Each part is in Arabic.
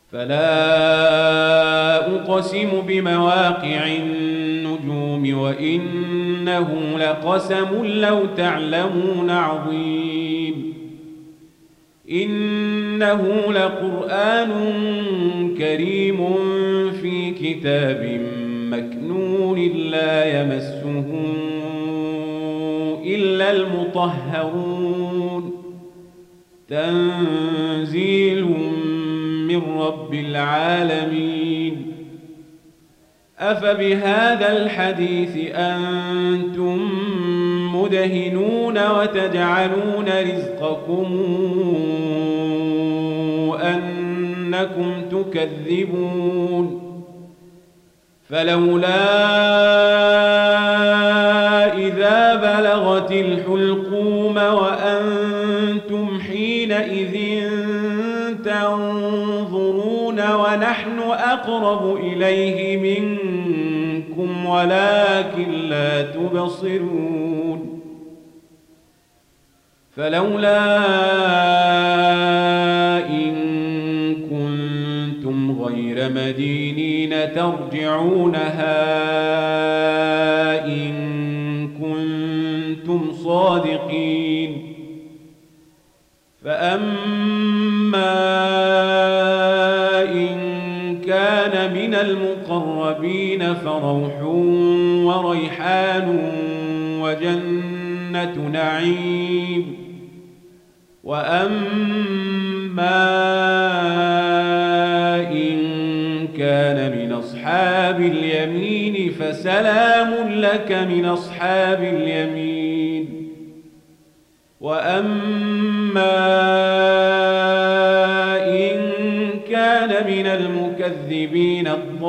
فلا أقسم بمواقع النجوم وإنه لقسم لو تعلمون عظيم إنه لقرآن كريم في كتاب مكنون لا يمسه إلا المطهرون تنزيل من رب العالمين أفبهذا الحديث أنتم مدهنون وتجعلون رزقكم أنكم تكذبون فلولا إذا بلغت الحلقوم وأنتم حينئذ تنظرون ونحن أقرب إليه منكم ولكن لا تبصرون فلولا إن كنتم غير مدينين ترجعونها إن كنتم صادقين فأما إن كان من المقربين فروح وريحان وجنة نعيم وأما إن كان من أصحاب اليمين فسلام لك من أصحاب اليمين وأما إن كان من المكذبين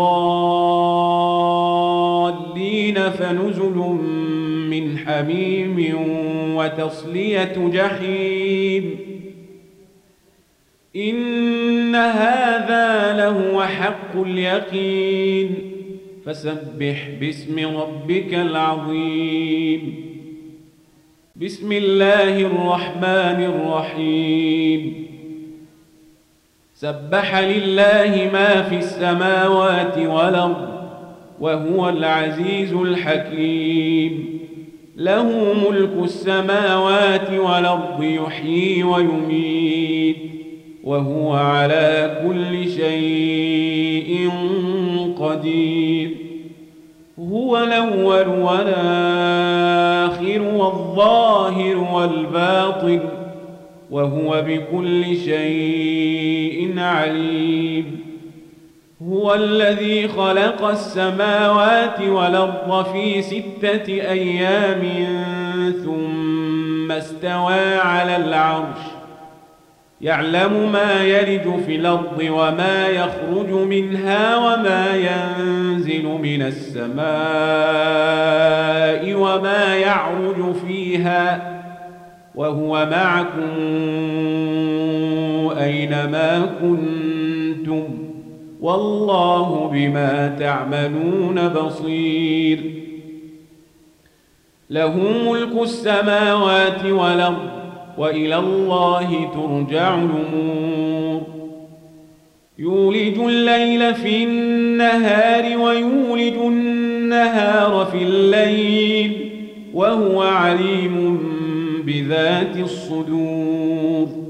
الضالين فنزل من حميم وتصلية جحيم إن هذا لهو حق اليقين فسبح باسم ربك العظيم بسم الله الرحمن الرحيم سبح لله ما في السماوات والأرض وهو العزيز الحكيم له ملك السماوات والأرض يحيي ويميت وهو على كل شيء قدير هو الأول والآخر والظاهر والباطن وهو بكل شيء عليم هو الذي خلق السماوات والأرض في 6 أيام ثم استوى على العرش يعلم ما يلج في الأرض وما يخرج منها وما ينزل من السماء وما يعرج فيها وهو معكم أينما كنتم والله بما تعملون بصير له ملك السماوات والأرض وإلى الله ترجع الأمور يولج الليل في النهار ويولج النهار في الليل وهو عليم بذات الصدور